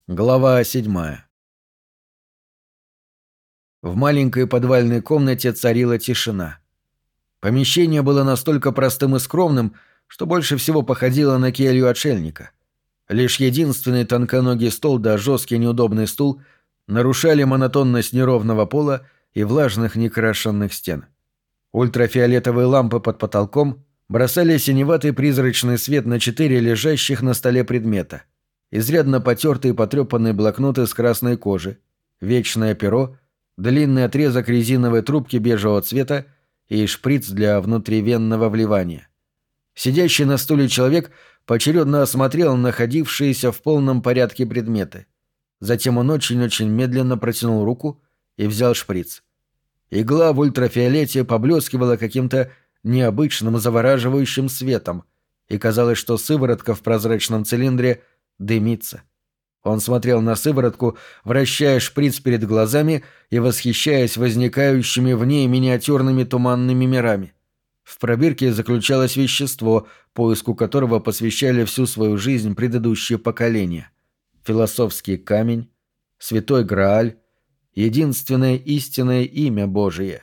Глава 7. В маленькой подвальной комнате царила тишина. Помещение было настолько простым и скромным, что больше всего походило на келью отшельника. Лишь единственный тонконогий стол да жесткий неудобный стул нарушали монотонность неровного пола и влажных некрашенных стен. Ультрафиолетовые лампы под потолком бросали синеватый призрачный свет на 4 лежащих на столе предмета. Изрядно потертые потрепанные блокноты с красной кожи, вечное перо, длинный отрезок резиновой трубки бежевого цвета и шприц для внутривенного вливания. Сидящий на стуле человек поочередно осмотрел находившиеся в полном порядке предметы. Затем он очень-очень медленно протянул руку и взял шприц. Игла в ультрафиолете поблескивала каким-то необычным завораживающим светом, и казалось, что сыворотка в прозрачном цилиндре дымится. Он смотрел на сыворотку, вращая шприц перед глазами и восхищаясь возникающими в ней миниатюрными туманными мирами. В пробирке заключалось вещество, поиску которого посвящали всю свою жизнь предыдущие поколения. Философский камень, святой Грааль, единственное истинное имя Божие.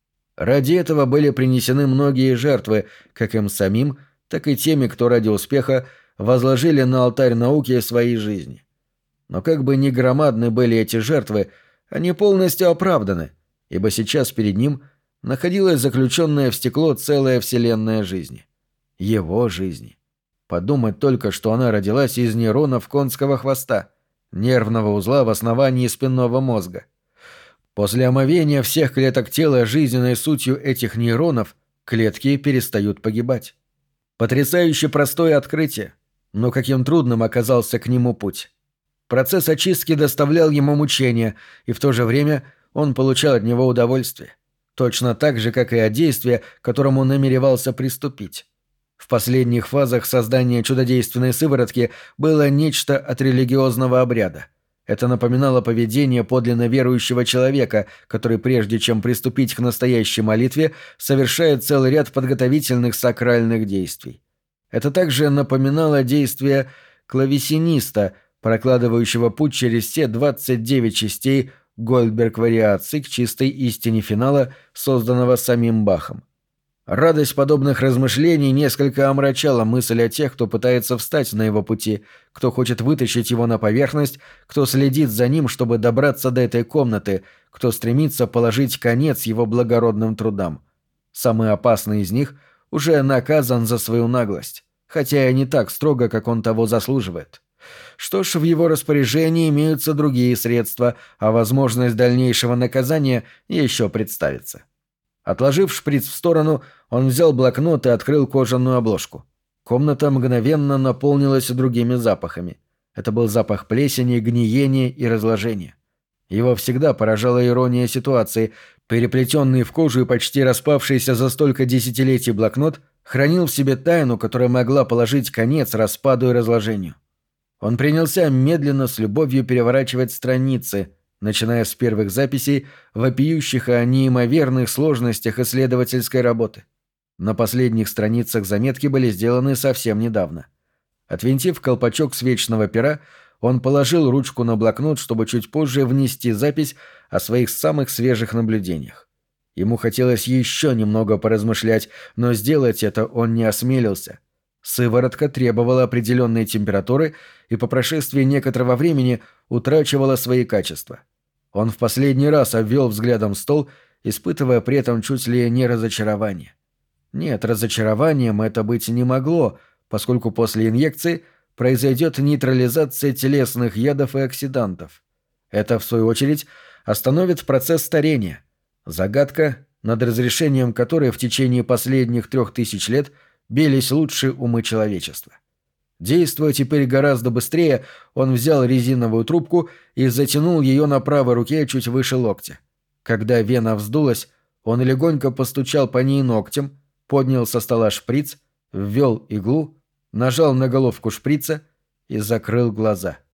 Ради этого были принесены многие жертвы, как им самим, так и теми, кто ради успеха возложили на алтарь науки свои жизни. Но как бы ни громадны были эти жертвы, они полностью оправданы, ибо сейчас перед ним находилась заключенная в стекло целая вселенная жизни. Его жизни. Подумать только, что она родилась из нейронов конского хвоста, нервного узла в основании спинного мозга. После омовения всех клеток тела жизненной сутью этих нейронов клетки перестают погибать. Потрясающе простое открытие. Но каким трудным оказался к нему путь. Процесс очистки доставлял ему мучения, и в то же время он получал от него удовольствие. Точно так же, как и от действия, к которому намеревался приступить. В последних фазах создания чудодейственной сыворотки было нечто от религиозного обряда. Это напоминало поведение подлинно верующего человека, который прежде чем приступить к настоящей молитве, совершает целый ряд подготовительных сакральных действий. Это также напоминало действие клавесиниста, прокладывающего путь через все 29 частей Гольдберг-вариаций к чистой истине финала, созданного самим Бахом. Радость подобных размышлений несколько омрачала мысль о тех, кто пытается встать на его пути, кто хочет вытащить его на поверхность, кто следит за ним, чтобы добраться до этой комнаты, кто стремится положить конец его благородным трудам. Самый опасный из них уже наказан за свою наглость, хотя и не так строго, как он того заслуживает. Что ж, в его распоряжении имеются другие средства, а возможность дальнейшего наказания еще представится. Отложив шприц в сторону, он взял блокнот и открыл кожаную обложку. Комната мгновенно наполнилась другими запахами. Это был запах плесени, гниения и разложения. Его всегда поражала ирония ситуации. Переплетенный в кожу и почти распавшийся за столько десятилетий блокнот хранил в себе тайну, которая могла положить конец распаду и разложению. Он принялся медленно с любовью переворачивать страницы, начиная с первых записей, вопиющих о неимоверных сложностях исследовательской работы. На последних страницах заметки были сделаны совсем недавно. Отвинтив колпачок с вечного пера, он положил ручку на блокнот, чтобы чуть позже внести запись о своих самых свежих наблюдениях. Ему хотелось еще немного поразмышлять, но сделать это он не осмелился. Сыворотка требовала определенной температуры и по прошествии некоторого времени утрачивала свои качества. Он в последний раз обвел взглядом стол, испытывая при этом чуть ли не разочарование. Нет, разочарованием это быть не могло, поскольку после инъекции произойдет нейтрализация телесных ядов и оксидантов. Это, в свою очередь, остановит процесс старения. Загадка, над разрешением которой в течение последних 3000 лет бились лучшие умы человечества. Действуя теперь гораздо быстрее, он взял резиновую трубку и затянул ее на правой руке чуть выше локтя. Когда вена вздулась, он легонько постучал по ней ногтем, поднял со стола шприц, ввел иглу, нажал на головку шприца и закрыл глаза.